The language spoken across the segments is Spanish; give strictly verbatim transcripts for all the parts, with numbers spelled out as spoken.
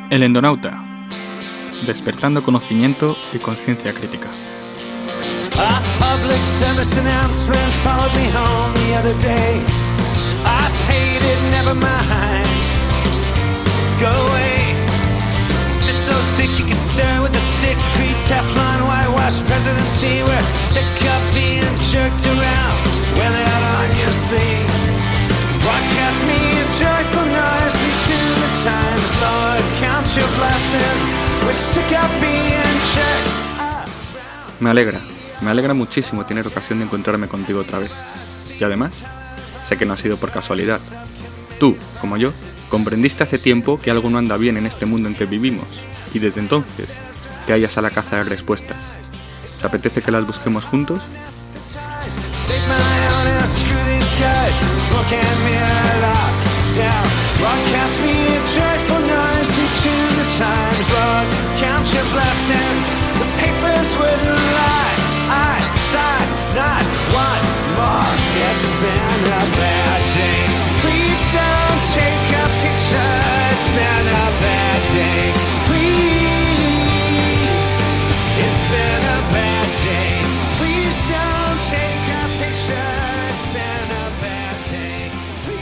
El Endonauta, despertando conocimiento y conciencia crítica. A public service announcement followed me home the other day. I paid it, never mind. Go away. It's so thick you can stir with a stick. Free Teflon, whitewash presidency. We're sick of being jerked around. Wear that on your sleeve. Broadcast me a joyful noise into the times, Lord. Count your blessings. We're sick of being jerked around. Me alegra. Me alegra muchísimo tener ocasión de encontrarme contigo otra vez. Y además, sé que no ha sido por casualidad. Tú, como yo, comprendiste hace tiempo que algo no anda bien en este mundo en que vivimos, y desde entonces te hallas a la caza de respuestas. ¿Te apetece que las busquemos juntos? I sign not one more. It's been a bad day. Please don't take a picture. It's been a bad day. Please. It's been a bad day. Please don't take a picture. It's been a bad day.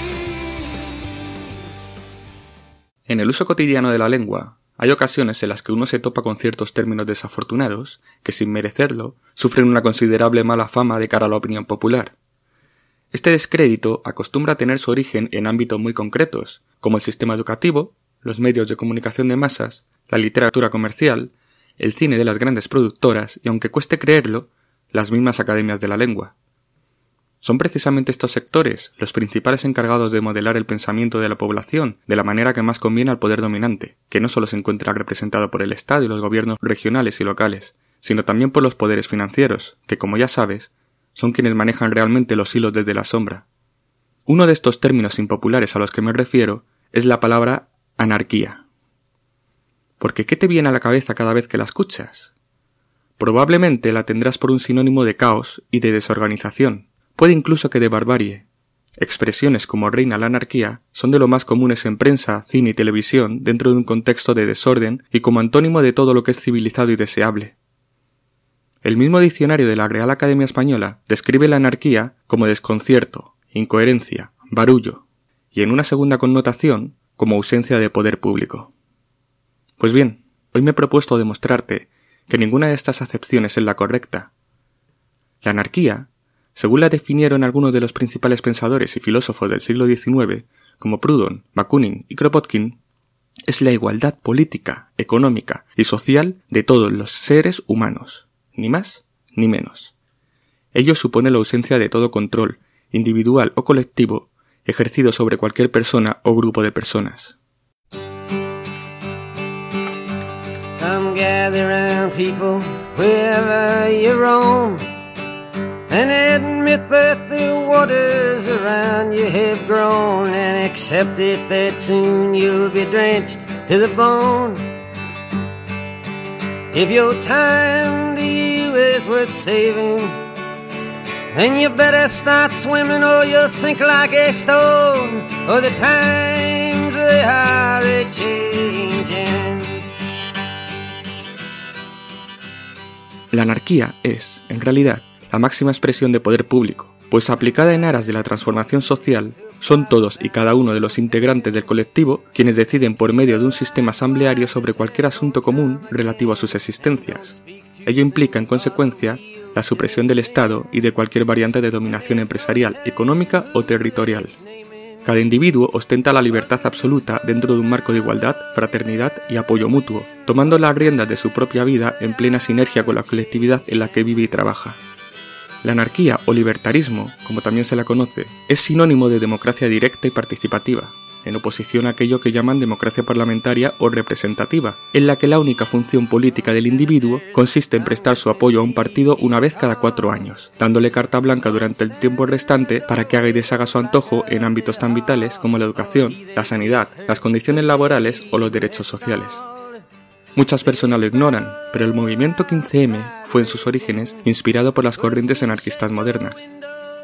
Please. En el uso cotidiano de la lengua, hay ocasiones en las que uno se topa con ciertos términos desafortunados que, sin merecerlo, sufren una considerable mala fama de cara a la opinión popular. Este descrédito acostumbra a tener su origen en ámbitos muy concretos, como el sistema educativo, los medios de comunicación de masas, la literatura comercial, el cine de las grandes productoras y, aunque cueste creerlo, las mismas academias de la lengua. Son precisamente estos sectores los principales encargados de modelar el pensamiento de la población de la manera que más conviene al poder dominante, que no solo se encuentra representado por el Estado y los gobiernos regionales y locales, sino también por los poderes financieros, que, como ya sabes, son quienes manejan realmente los hilos desde la sombra. Uno de estos términos impopulares a los que me refiero es la palabra anarquía. Porque ¿qué te viene a la cabeza cada vez que la escuchas? Probablemente la tendrás por un sinónimo de caos y de desorganización. Puede incluso que de barbarie. Expresiones como reina la anarquía son de lo más comunes en prensa, cine y televisión dentro de un contexto de desorden y como antónimo de todo lo que es civilizado y deseable. El mismo diccionario de la Real Academia Española describe la anarquía como desconcierto, incoherencia, barullo, y en una segunda connotación como ausencia de poder público. Pues bien, hoy me he propuesto demostrarte que ninguna de estas acepciones es la correcta. La anarquía, según la definieron algunos de los principales pensadores y filósofos del siglo diecinueve, como Proudhon, Bakunin y Kropotkin, es la igualdad política, económica y social de todos los seres humanos, ni más ni menos. Ello supone la ausencia de todo control, individual o colectivo, ejercido sobre cualquier persona o grupo de personas. Come gather round people wherever you roam, and admit that the waters around you have grown, and accept it that soon you'll be drenched to the bone. If your time to you is worth saving, then you better start swimming or you'll sink like a stone, or the times they are a-changing. La anarquía es, en realidad, la máxima expresión de poder público, pues aplicada en aras de la transformación social, son todos y cada uno de los integrantes del colectivo quienes deciden por medio de un sistema asambleario sobre cualquier asunto común relativo a sus existencias. Ello implica, en consecuencia, la supresión del Estado y de cualquier variante de dominación empresarial, económica o territorial. Cada individuo ostenta la libertad absoluta dentro de un marco de igualdad, fraternidad y apoyo mutuo, tomando las riendas de su propia vida en plena sinergia con la colectividad en la que vive y trabaja. La anarquía o libertarismo, como también se la conoce, es sinónimo de democracia directa y participativa, en oposición a aquello que llaman democracia parlamentaria o representativa, en la que la única función política del individuo consiste en prestar su apoyo a un partido una vez cada cuatro años, dándole carta blanca durante el tiempo restante para que haga y deshaga su antojo en ámbitos tan vitales como la educación, la sanidad, las condiciones laborales o los derechos sociales. Muchas personas lo ignoran, pero el movimiento quince eme fue en sus orígenes inspirado por las corrientes anarquistas modernas.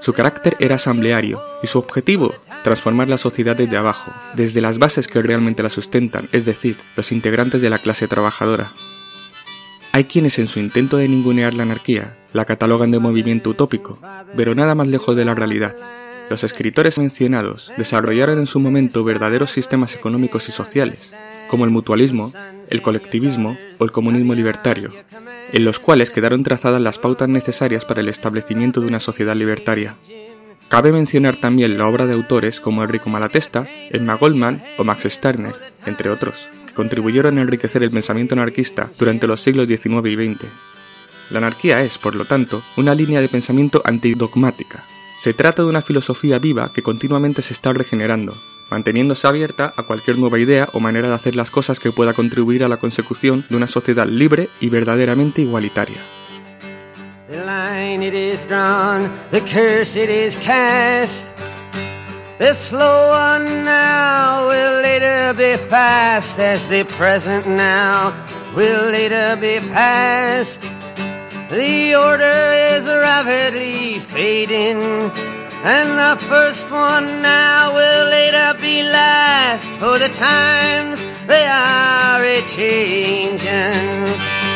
Su carácter era asambleario y su objetivo, transformar la sociedad desde abajo, desde las bases que realmente la sustentan, es decir, los integrantes de la clase trabajadora. Hay quienes en su intento de ningunear la anarquía la catalogan de movimiento utópico, pero nada más lejos de la realidad. Los escritores mencionados desarrollaron en su momento verdaderos sistemas económicos y sociales, como el mutualismo, el colectivismo o el comunismo libertario, en los cuales quedaron trazadas las pautas necesarias para el establecimiento de una sociedad libertaria. Cabe mencionar también la obra de autores como Enrico Malatesta, Emma Goldman o Max Stirner, entre otros, que contribuyeron a enriquecer el pensamiento anarquista durante los siglos diecinueve y veinte. La anarquía es, por lo tanto, una línea de pensamiento antidogmática. Se trata de una filosofía viva que continuamente se está regenerando, manteniéndose abierta a cualquier nueva idea o manera de hacer las cosas que pueda contribuir a la consecución de una sociedad libre y verdaderamente igualitaria. The line it is drawn, the curse it is cast. The slow one now will later be fast, as the present now will later be past. The order is rapidly fading, and the first one now will later be last, for the times they are a-changin'.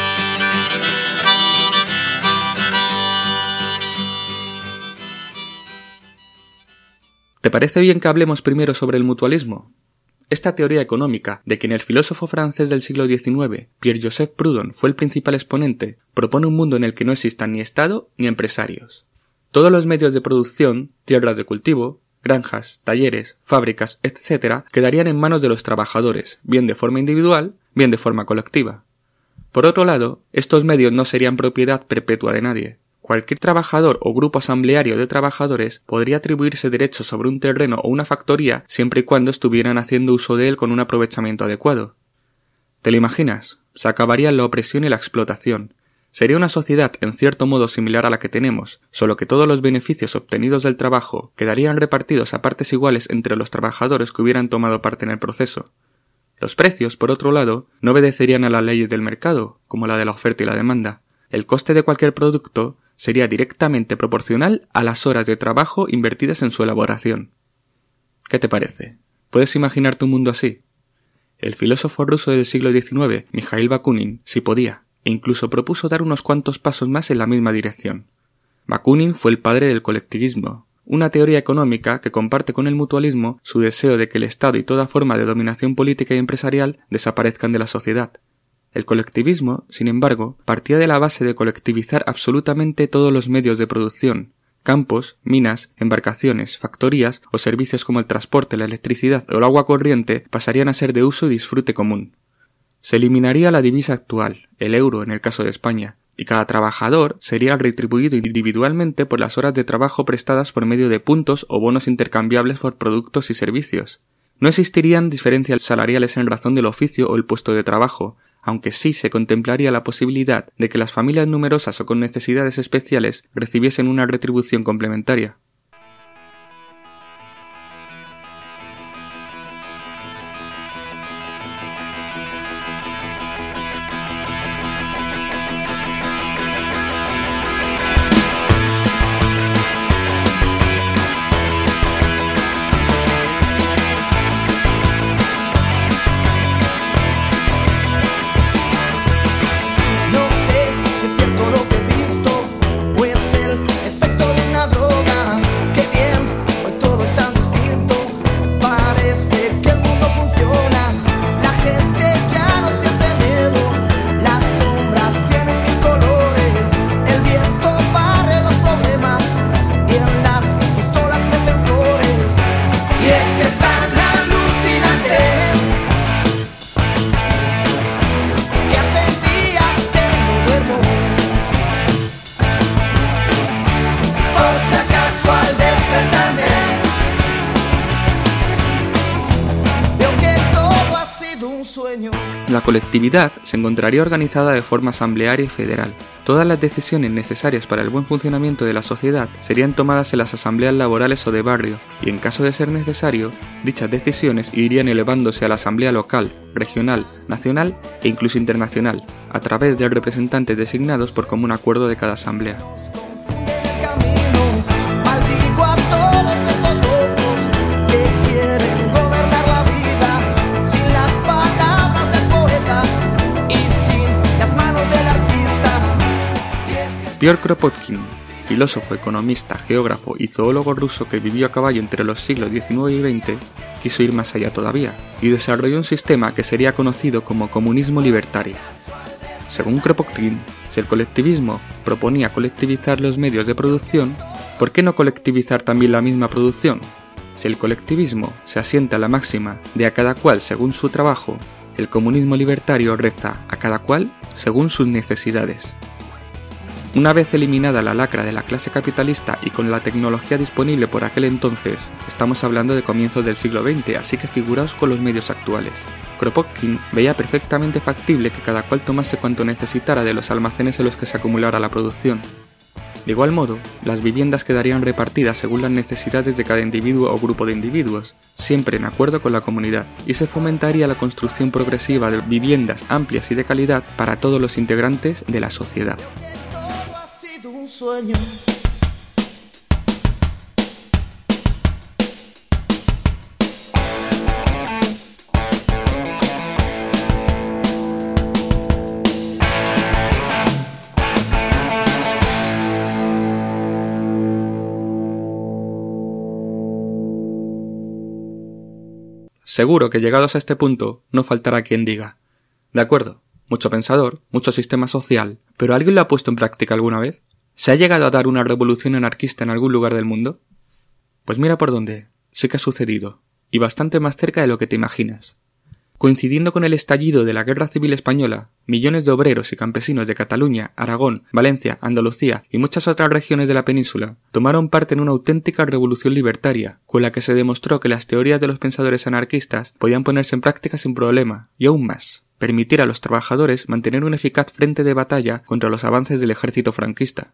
¿Te parece bien que hablemos primero sobre el mutualismo? Esta teoría económica, de quien el filósofo francés del siglo diecinueve, Pierre-Joseph Proudhon, fue el principal exponente, propone un mundo en el que no existan ni Estado ni empresarios. Todos los medios de producción, tierras de cultivo, granjas, talleres, fábricas, etcétera, quedarían en manos de los trabajadores, bien de forma individual, bien de forma colectiva. Por otro lado, estos medios no serían propiedad perpetua de nadie. Cualquier trabajador o grupo asambleario de trabajadores podría atribuirse derechos sobre un terreno o una factoría siempre y cuando estuvieran haciendo uso de él con un aprovechamiento adecuado. ¿Te lo imaginas? Se acabaría la opresión y la explotación. Sería una sociedad en cierto modo similar a la que tenemos, solo que todos los beneficios obtenidos del trabajo quedarían repartidos a partes iguales entre los trabajadores que hubieran tomado parte en el proceso. Los precios, por otro lado, no obedecerían a las leyes del mercado, como la de la oferta y la demanda. El coste de cualquier producto sería directamente proporcional a las horas de trabajo invertidas en su elaboración. ¿Qué te parece? ¿Puedes imaginarte un mundo así? El filósofo ruso del siglo diecinueve, Mikhail Bakunin, sí podía, e incluso propuso dar unos cuantos pasos más en la misma dirección. Bakunin fue el padre del colectivismo, una teoría económica que comparte con el mutualismo su deseo de que el Estado y toda forma de dominación política y empresarial desaparezcan de la sociedad. El colectivismo, sin embargo, partía de la base de colectivizar absolutamente todos los medios de producción. Campos, minas, embarcaciones, factorías o servicios como el transporte, la electricidad o el agua corriente pasarían a ser de uso y disfrute común. Se eliminaría la divisa actual, el euro en el caso de España, y cada trabajador sería retribuido individualmente por las horas de trabajo prestadas por medio de puntos o bonos intercambiables por productos y servicios. No existirían diferencias salariales en razón del oficio o el puesto de trabajo, aunque sí se contemplaría la posibilidad de que las familias numerosas o con necesidades especiales recibiesen una retribución complementaria. La colectividad se encontraría organizada de forma asamblearia y federal. Todas las decisiones necesarias para el buen funcionamiento de la sociedad serían tomadas en las asambleas laborales o de barrio, y en caso de ser necesario, dichas decisiones irían elevándose a la asamblea local, regional, nacional e incluso internacional, a través de representantes designados por común acuerdo de cada asamblea. Maldito Piotr Kropotkin, filósofo, economista, geógrafo y zoólogo ruso que vivió a caballo entre los siglos diecinueve y veinte, quiso ir más allá todavía y desarrolló un sistema que sería conocido como comunismo libertario. Según Kropotkin, si el colectivismo proponía colectivizar los medios de producción, ¿por qué no colectivizar también la misma producción? Si el colectivismo se asienta a la máxima de a cada cual según su trabajo, el comunismo libertario reza a cada cual según sus necesidades. Una vez eliminada la lacra de la clase capitalista y con la tecnología disponible por aquel entonces, estamos hablando de comienzos del siglo veinte, así que figuraos con los medios actuales. Kropotkin veía perfectamente factible que cada cual tomase cuanto necesitara de los almacenes en los que se acumulara la producción. De igual modo, las viviendas quedarían repartidas según las necesidades de cada individuo o grupo de individuos, siempre en acuerdo con la comunidad, y se fomentaría la construcción progresiva de viviendas amplias y de calidad para todos los integrantes de la sociedad. Sueño. Seguro que llegados a este punto no faltará quien diga: de acuerdo, mucho pensador, mucho sistema social, ¿pero alguien lo ha puesto en práctica alguna vez? ¿Se ha llegado a dar una revolución anarquista en algún lugar del mundo? Pues mira por dónde, sí que ha sucedido, y bastante más cerca de lo que te imaginas. Coincidiendo con el estallido de la Guerra Civil Española, millones de obreros y campesinos de Cataluña, Aragón, Valencia, Andalucía y muchas otras regiones de la península tomaron parte en una auténtica revolución libertaria, con la que se demostró que las teorías de los pensadores anarquistas podían ponerse en práctica sin problema, y aún más, permitir a los trabajadores mantener un eficaz frente de batalla contra los avances del ejército franquista.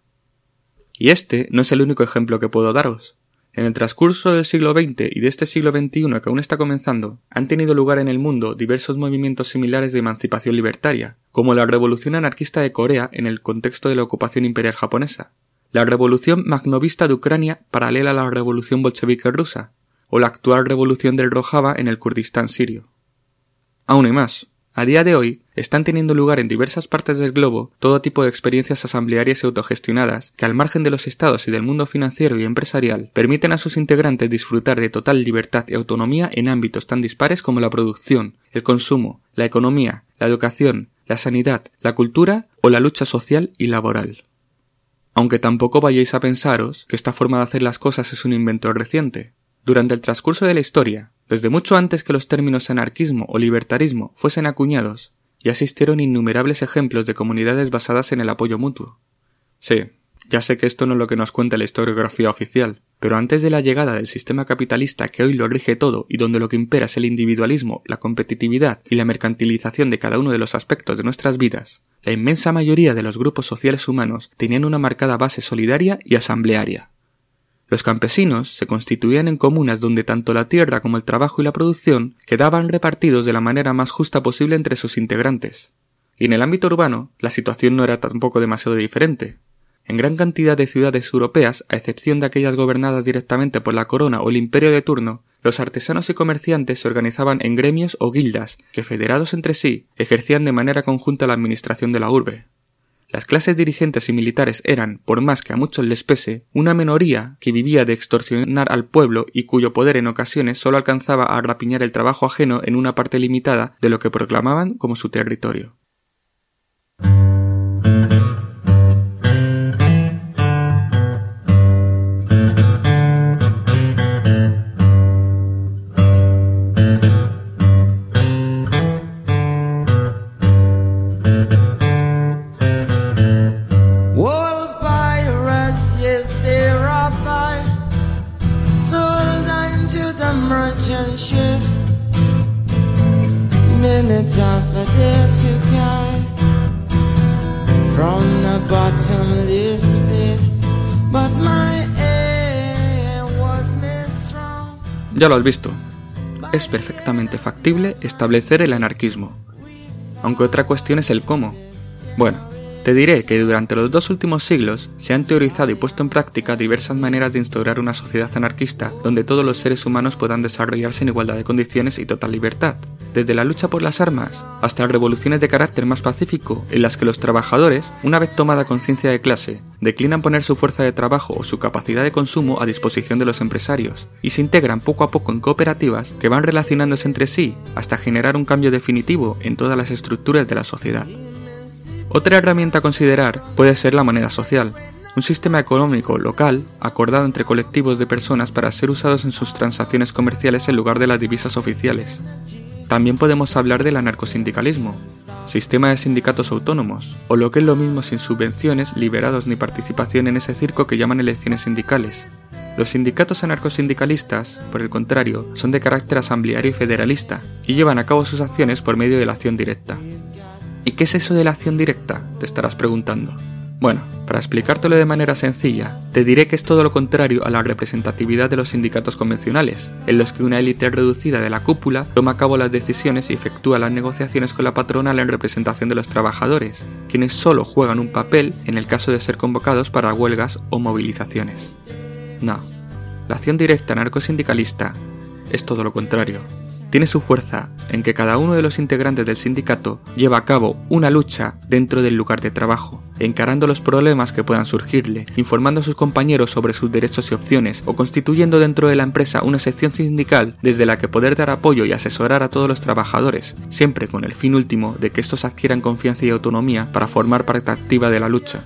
Y este no es el único ejemplo que puedo daros. En el transcurso del siglo veinte y de este siglo veintiuno que aún está comenzando, han tenido lugar en el mundo diversos movimientos similares de emancipación libertaria, como la Revolución Anarquista de Corea en el contexto de la ocupación imperial japonesa, la Revolución Magnovista de Ucrania paralela a la Revolución Bolchevique rusa, o la actual Revolución del Rojava en el Kurdistán sirio. Aún hay más. A día de hoy, están teniendo lugar en diversas partes del globo todo tipo de experiencias asamblearias y autogestionadas que, al margen de los estados y del mundo financiero y empresarial, permiten a sus integrantes disfrutar de total libertad y autonomía en ámbitos tan dispares como la producción, el consumo, la economía, la educación, la sanidad, la cultura o la lucha social y laboral. Aunque tampoco vayáis a pensaros que esta forma de hacer las cosas es un invento reciente. Durante el transcurso de la historia, desde mucho antes que los términos anarquismo o libertarismo fuesen acuñados, ya existieron innumerables ejemplos de comunidades basadas en el apoyo mutuo. Sí, ya sé que esto no es lo que nos cuenta la historiografía oficial, pero antes de la llegada del sistema capitalista que hoy lo rige todo y donde lo que impera es el individualismo, la competitividad y la mercantilización de cada uno de los aspectos de nuestras vidas, la inmensa mayoría de los grupos sociales humanos tenían una marcada base solidaria y asamblearia. Los campesinos se constituían en comunas donde tanto la tierra como el trabajo y la producción quedaban repartidos de la manera más justa posible entre sus integrantes. Y en el ámbito urbano, la situación no era tampoco demasiado diferente. En gran cantidad de ciudades europeas, a excepción de aquellas gobernadas directamente por la corona o el imperio de turno, los artesanos y comerciantes se organizaban en gremios o guildas que, federados entre sí, ejercían de manera conjunta la administración de la urbe. Las clases dirigentes y militares eran, por más que a muchos les pese, una minoría que vivía de extorsionar al pueblo y cuyo poder en ocasiones solo alcanzaba a rapiñar el trabajo ajeno en una parte limitada de lo que proclamaban como su territorio. Ya lo has visto, es perfectamente factible establecer el anarquismo, aunque otra cuestión es el cómo. Bueno, te diré que durante los dos últimos siglos se han teorizado y puesto en práctica diversas maneras de instaurar una sociedad anarquista donde todos los seres humanos puedan desarrollarse en igualdad de condiciones y total libertad, desde la lucha por las armas hasta revoluciones de carácter más pacífico, en las que los trabajadores, una vez tomada conciencia de clase, declinan poner su fuerza de trabajo o su capacidad de consumo a disposición de los empresarios, y se integran poco a poco en cooperativas que van relacionándose entre sí hasta generar un cambio definitivo en todas las estructuras de la sociedad. Otra herramienta a considerar puede ser la moneda social, un sistema económico local acordado entre colectivos de personas para ser usados en sus transacciones comerciales en lugar de las divisas oficiales. También podemos hablar del anarcosindicalismo, sistema de sindicatos autónomos, o lo que es lo mismo sin subvenciones, liberados ni participación en ese circo que llaman elecciones sindicales. Los sindicatos anarcosindicalistas, por el contrario, son de carácter asambleario y federalista, y llevan a cabo sus acciones por medio de la acción directa. ¿Y qué es eso de la acción directa?, te estarás preguntando. Bueno, para explicártelo de manera sencilla, te diré que es todo lo contrario a la representatividad de los sindicatos convencionales, en los que una élite reducida de la cúpula toma a cabo las decisiones y efectúa las negociaciones con la patronal en representación de los trabajadores, quienes solo juegan un papel en el caso de ser convocados para huelgas o movilizaciones. No, la acción directa anarcosindicalista es todo lo contrario. Tiene su fuerza en que cada uno de los integrantes del sindicato lleva a cabo una lucha dentro del lugar de trabajo, encarando los problemas que puedan surgirle, informando a sus compañeros sobre sus derechos y opciones, o constituyendo dentro de la empresa una sección sindical desde la que poder dar apoyo y asesorar a todos los trabajadores, siempre con el fin último de que estos adquieran confianza y autonomía para formar parte activa de la lucha.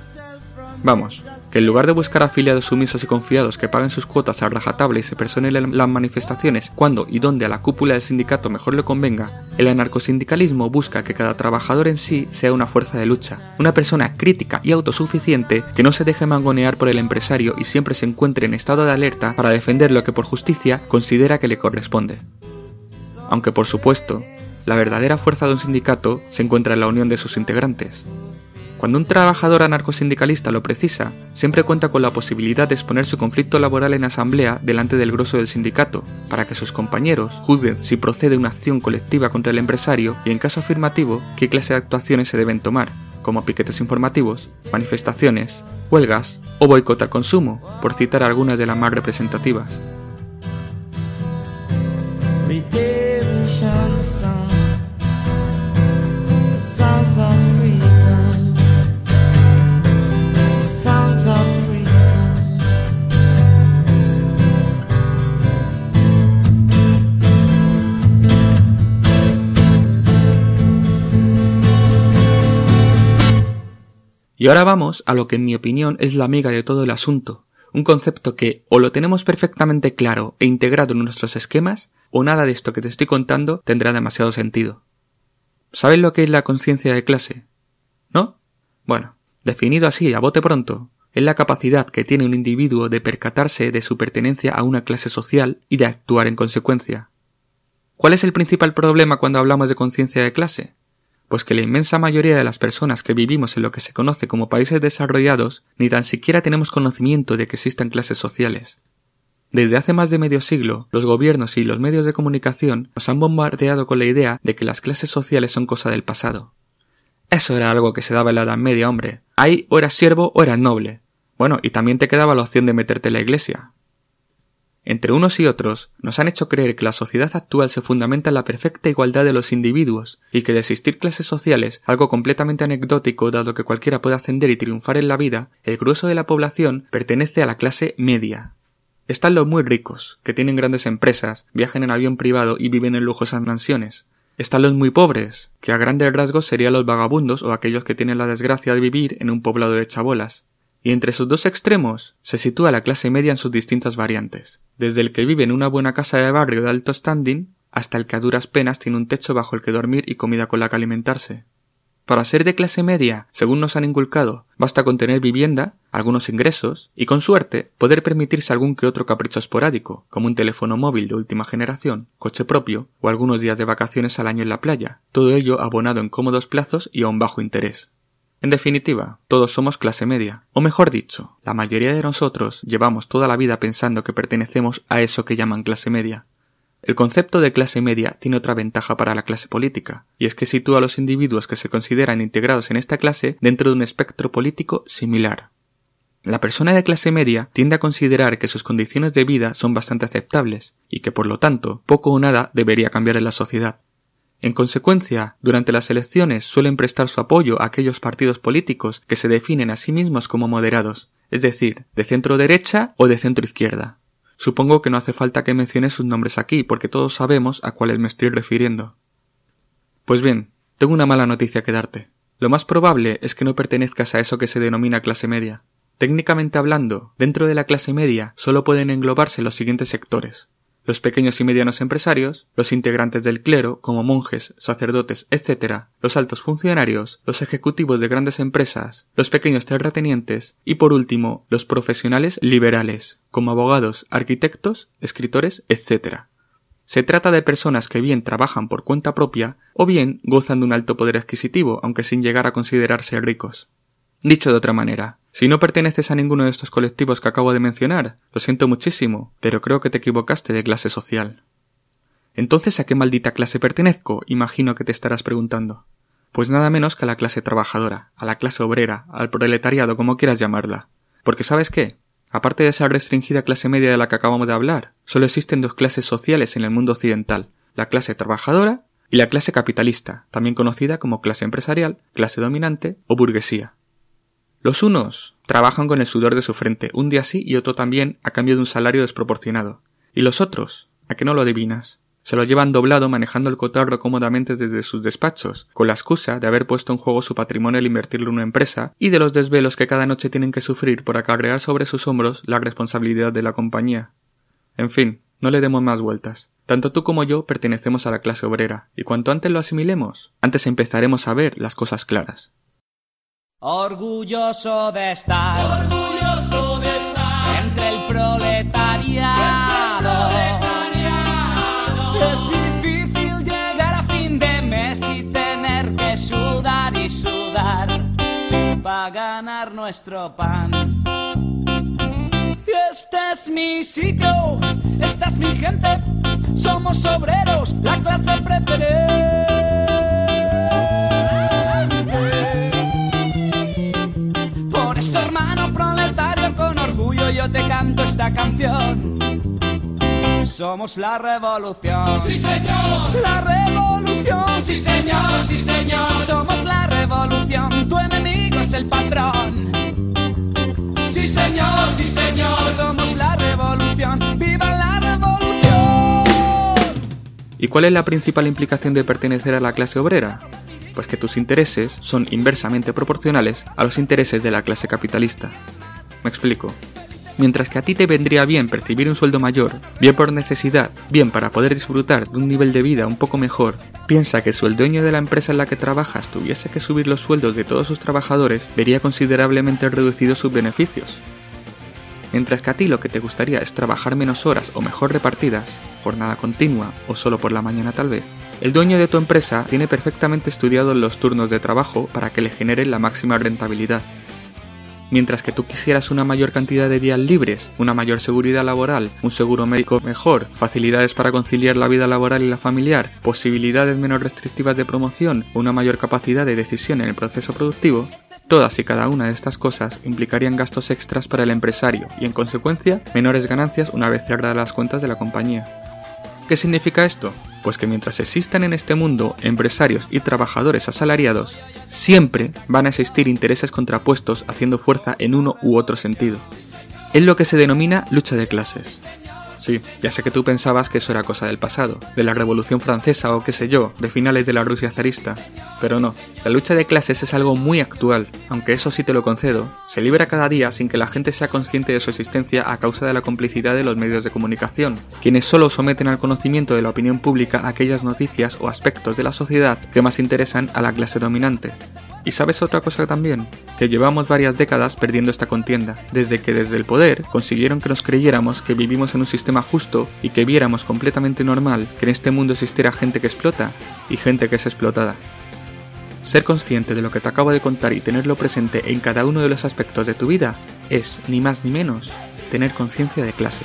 Vamos, que en lugar de buscar afiliados sumisos y confiados que paguen sus cuotas a rajatabla y se personen en las manifestaciones cuando y donde a la cúpula del sindicato mejor le convenga, el anarcosindicalismo busca que cada trabajador en sí sea una fuerza de lucha, una persona crítica y autosuficiente que no se deje mangonear por el empresario y siempre se encuentre en estado de alerta para defender lo que por justicia considera que le corresponde. Aunque por supuesto, la verdadera fuerza de un sindicato se encuentra en la unión de sus integrantes. Cuando un trabajador anarcosindicalista lo precisa, siempre cuenta con la posibilidad de exponer su conflicto laboral en asamblea delante del grosso del sindicato, para que sus compañeros juzguen si procede una acción colectiva contra el empresario y, en caso afirmativo, qué clase de actuaciones se deben tomar, como piquetes informativos, manifestaciones, huelgas o boicot al consumo, por citar algunas de las más representativas. Redemption song, the songs of freedom. Sounds of freedom. Y ahora vamos a lo que en mi opinión es la amiga de todo el asunto, un concepto que o lo tenemos perfectamente claro e integrado en nuestros esquemas, o nada de esto que te estoy contando tendrá demasiado sentido. ¿Sabes lo que es la conciencia de clase? ¿No? Bueno, definido así a bote pronto, es la capacidad que tiene un individuo de percatarse de su pertenencia a una clase social y de actuar en consecuencia. ¿Cuál es el principal problema cuando hablamos de conciencia de clase? Pues que la inmensa mayoría de las personas que vivimos en lo que se conoce como países desarrollados ni tan siquiera tenemos conocimiento de que existan clases sociales. Desde hace más de medio siglo, los gobiernos y los medios de comunicación nos han bombardeado con la idea de que las clases sociales son cosa del pasado. Eso era algo que se daba en la Edad Media, hombre. Ahí o eras siervo o eras noble. Bueno, y también te quedaba la opción de meterte en la iglesia. Entre unos y otros, nos han hecho creer que la sociedad actual se fundamenta en la perfecta igualdad de los individuos, y que de existir clases sociales, algo completamente anecdótico dado que cualquiera puede ascender y triunfar en la vida, el grueso de la población pertenece a la clase media. Están los muy ricos, que tienen grandes empresas, viajan en avión privado y viven en lujosas mansiones. Están los muy pobres, que a grandes rasgos serían los vagabundos o aquellos que tienen la desgracia de vivir en un poblado de chabolas. Y entre sus dos extremos se sitúa la clase media en sus distintas variantes, desde el que vive en una buena casa de barrio de alto standing hasta el que a duras penas tiene un techo bajo el que dormir y comida con la que alimentarse. Para ser de clase media, según nos han inculcado, basta con tener vivienda, algunos ingresos y, con suerte, poder permitirse algún que otro capricho esporádico, como un teléfono móvil de última generación, coche propio o algunos días de vacaciones al año en la playa, todo ello abonado en cómodos plazos y a un bajo interés. En definitiva, todos somos clase media, o mejor dicho, la mayoría de nosotros llevamos toda la vida pensando que pertenecemos a eso que llaman clase media. El concepto de clase media tiene otra ventaja para la clase política, y es que sitúa a los individuos que se consideran integrados en esta clase dentro de un espectro político similar. La persona de clase media tiende a considerar que sus condiciones de vida son bastante aceptables, y que por lo tanto poco o nada debería cambiar en la sociedad. En consecuencia, durante las elecciones suelen prestar su apoyo a aquellos partidos políticos que se definen a sí mismos como moderados, es decir, de centro-derecha o de centro-izquierda. Supongo que no hace falta que mencione sus nombres aquí, porque todos sabemos a cuáles me estoy refiriendo. Pues bien, tengo una mala noticia que darte. Lo más probable es que no pertenezcas a eso que se denomina clase media. Técnicamente hablando, dentro de la clase media solo pueden englobarse los siguientes sectores: los pequeños y medianos empresarios, los integrantes del clero, como monjes, sacerdotes, etcétera, los altos funcionarios, los ejecutivos de grandes empresas, los pequeños terratenientes y, por último, los profesionales liberales, como abogados, arquitectos, escritores, etcétera. Se trata de personas que bien trabajan por cuenta propia o bien gozan de un alto poder adquisitivo, aunque sin llegar a considerarse ricos. Dicho de otra manera, si no perteneces a ninguno de estos colectivos que acabo de mencionar, lo siento muchísimo, pero creo que te equivocaste de clase social. Entonces, ¿a qué maldita clase pertenezco? Imagino que te estarás preguntando. Pues nada menos que a la clase trabajadora, a la clase obrera, al proletariado, como quieras llamarla. Porque ¿sabes qué? Aparte de esa restringida clase media de la que acabamos de hablar, solo existen dos clases sociales en el mundo occidental, la clase trabajadora y la clase capitalista, también conocida como clase empresarial, clase dominante o burguesía. Los unos trabajan con el sudor de su frente, un día sí y otro también, a cambio de un salario desproporcionado. Y los otros, ¿a qué no lo adivinas? Se lo llevan doblado manejando el cotarro cómodamente desde sus despachos, con la excusa de haber puesto en juego su patrimonio al invertirlo en una empresa y de los desvelos que cada noche tienen que sufrir por acarrear sobre sus hombros la responsabilidad de la compañía. En fin, no le demos más vueltas. Tanto tú como yo pertenecemos a la clase obrera, y cuanto antes lo asimilemos, antes empezaremos a ver las cosas claras. Orgulloso de estar, orgulloso de estar entre el proletariado. Es difícil llegar a fin de mes y tener que sudar y sudar para ganar nuestro pan. Este es mi sitio, esta es mi gente, somos obreros, la clase preferente. Por eso, hermano proletario, con orgullo yo te canto esta canción. Somos la revolución. ¡Sí, señor! La revolución. ¡Sí, señor! ¡Sí, señor! Somos la revolución. Tu enemigo es el patrón. ¡Sí, señor! ¡Sí, señor! Somos la revolución. ¡Viva la revolución! ¿Y cuál es la principal implicación de pertenecer a la clase obrera? Pues que tus intereses son inversamente proporcionales a los intereses de la clase capitalista. Me explico. Mientras que a ti te vendría bien percibir un sueldo mayor, bien por necesidad, bien para poder disfrutar de un nivel de vida un poco mejor, piensa que si el dueño de la empresa en la que trabajas tuviese que subir los sueldos de todos sus trabajadores, vería considerablemente reducidos sus beneficios. Mientras que a ti lo que te gustaría es trabajar menos horas o mejor repartidas, jornada continua o solo por la mañana tal vez, el dueño de tu empresa tiene perfectamente estudiados los turnos de trabajo para que le generen la máxima rentabilidad. Mientras que tú quisieras una mayor cantidad de días libres, una mayor seguridad laboral, un seguro médico mejor, facilidades para conciliar la vida laboral y la familiar, posibilidades menos restrictivas de promoción o una mayor capacidad de decisión en el proceso productivo, todas y cada una de estas cosas implicarían gastos extras para el empresario y, en consecuencia, menores ganancias una vez cerradas las cuentas de la compañía. ¿Qué significa esto? Pues que mientras existan en este mundo empresarios y trabajadores asalariados, siempre van a existir intereses contrapuestos haciendo fuerza en uno u otro sentido. Es lo que se denomina lucha de clases. Sí, ya sé que tú pensabas que eso era cosa del pasado, de la Revolución Francesa o qué sé yo, de finales de la Rusia zarista. Pero no, la lucha de clases es algo muy actual, aunque eso sí te lo concedo, se libra cada día sin que la gente sea consciente de su existencia a causa de la complicidad de los medios de comunicación, quienes solo someten al conocimiento de la opinión pública aquellas noticias o aspectos de la sociedad que más interesan a la clase dominante. ¿Y sabes otra cosa también? Que llevamos varias décadas perdiendo esta contienda, desde que desde el poder consiguieron que nos creyéramos que vivimos en un sistema justo y que viéramos completamente normal que en este mundo existiera gente que explota y gente que es explotada. Ser consciente de lo que te acabo de contar y tenerlo presente en cada uno de los aspectos de tu vida es, ni más ni menos, tener conciencia de clase.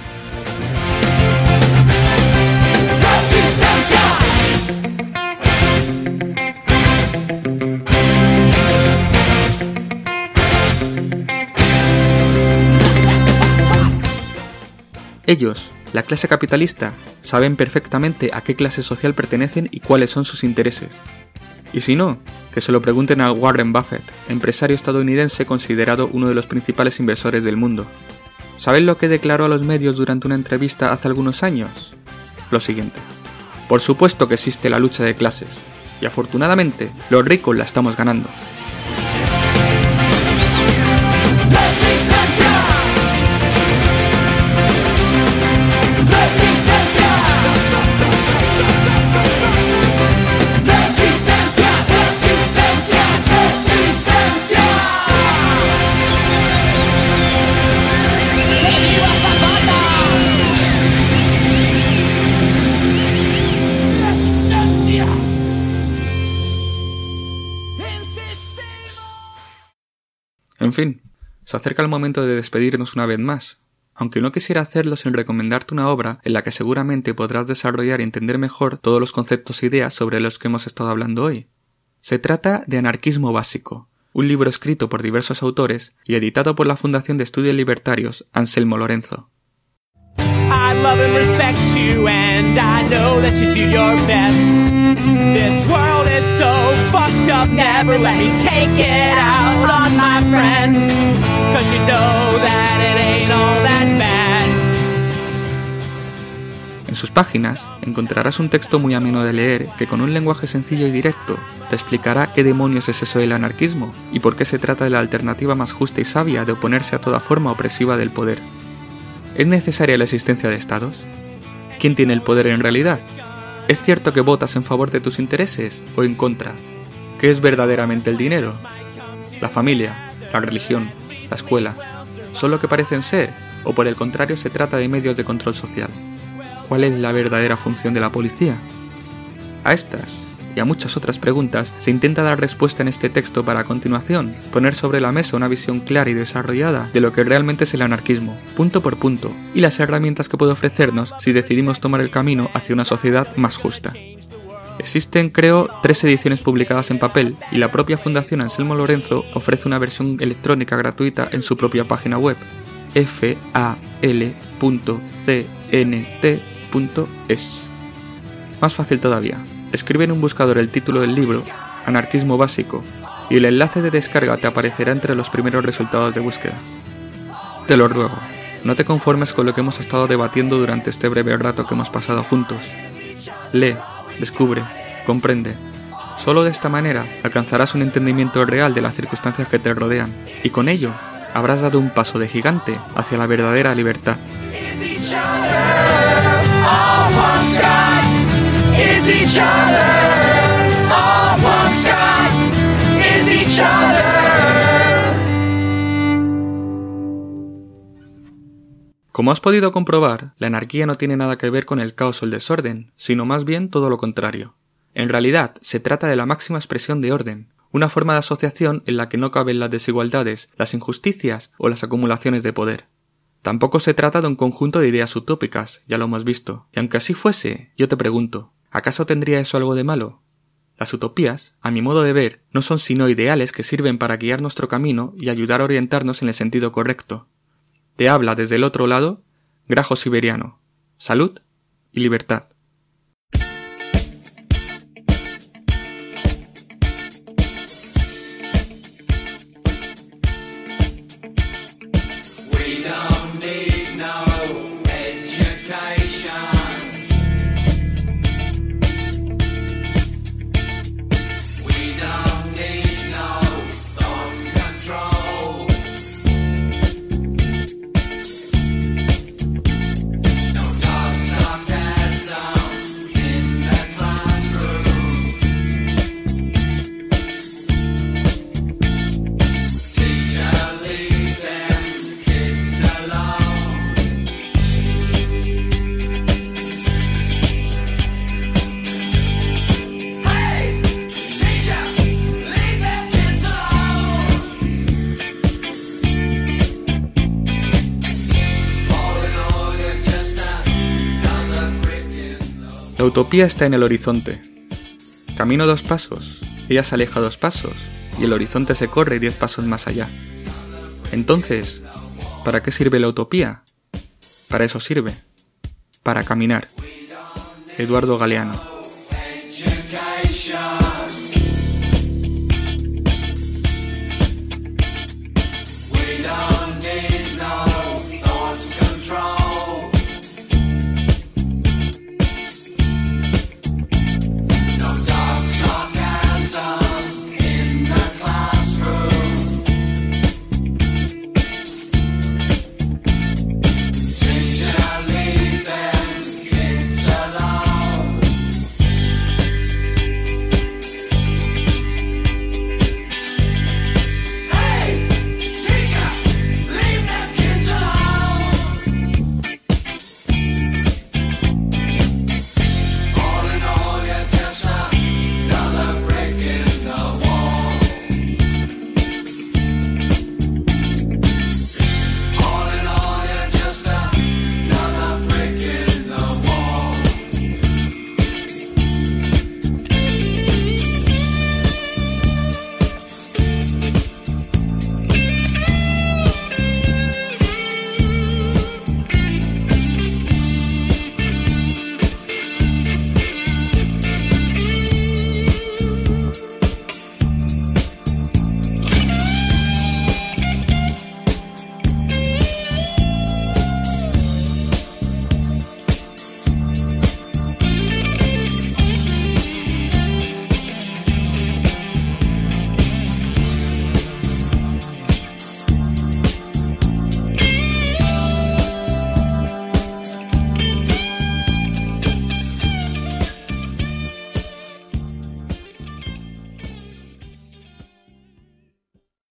Ellos, la clase capitalista saben perfectamente a qué clase social pertenecen y cuáles son sus intereses. Y si no, que se lo pregunten a Warren Buffett, empresario estadounidense considerado uno de los principales inversores del mundo. ¿Saben lo que declaró a los medios durante una entrevista hace algunos años? Lo siguiente: por supuesto que existe la lucha de clases, y afortunadamente los ricos la estamos ganando. En fin, se acerca el momento de despedirnos una vez más, aunque no quisiera hacerlo sin recomendarte una obra en la que seguramente podrás desarrollar y entender mejor todos los conceptos e ideas sobre los que hemos estado hablando hoy. Se trata de Anarquismo Básico, un libro escrito por diversos autores y editado por la Fundación de Estudios Libertarios Anselmo Lorenzo. I love and respect you, and I know that you do your best. This world is so fucked up, never let me take it out on my friends, 'cause you know that it ain't all that bad. En sus páginas encontrarás un texto muy ameno de leer que con un lenguaje sencillo y directo te explicará qué demonios es eso del anarquismo y por qué se trata de la alternativa más justa y sabia de oponerse a toda forma opresiva del poder. ¿Es necesaria la existencia de estados? ¿Quién tiene el poder en realidad? ¿Es cierto que votas en favor de tus intereses o en contra? ¿Qué es verdaderamente el dinero? ¿La familia, la religión, la escuela, son lo que parecen ser o por el contrario se trata de medios de control social? ¿Cuál es la verdadera función de la policía? A estas y a muchas otras preguntas se intenta dar respuesta en este texto para a continuación poner sobre la mesa una visión clara y desarrollada de lo que realmente es el anarquismo, punto por punto, y las herramientas que puede ofrecernos si decidimos tomar el camino hacia una sociedad más justa. Existen, creo, tres ediciones publicadas en papel y la propia Fundación Anselmo Lorenzo ofrece una versión electrónica gratuita en su propia página web, fal punto c n t punto es. Más fácil todavía. Escribe en un buscador el título del libro, Anarquismo Básico, y el enlace de descarga te aparecerá entre los primeros resultados de búsqueda. Te lo ruego, no te conformes con lo que hemos estado debatiendo durante este breve rato que hemos pasado juntos. Lee, descubre, comprende. Solo de esta manera alcanzarás un entendimiento real de las circunstancias que te rodean, y con ello habrás dado un paso de gigante hacia la verdadera libertad. Is each other, all one sky, is each other. Como has podido comprobar, la anarquía no tiene nada que ver con el caos o el desorden, sino más bien todo lo contrario. En realidad, se trata de la máxima expresión de orden, una forma de asociación en la que no caben las desigualdades, las injusticias o las acumulaciones de poder. Tampoco se trata de un conjunto de ideas utópicas, ya lo hemos visto, y aunque así fuese, yo te pregunto, ¿acaso tendría eso algo de malo? Las utopías, a mi modo de ver, no son sino ideales que sirven para guiar nuestro camino y ayudar a orientarnos en el sentido correcto. Te habla desde el otro lado, Grajo Siberiano, salud y libertad. La utopía está en el horizonte. Camino dos pasos, ella se aleja dos pasos, y el horizonte se corre diez pasos más allá. Entonces, ¿para qué sirve la utopía? Para eso sirve. para caminar. Eduardo Galeano.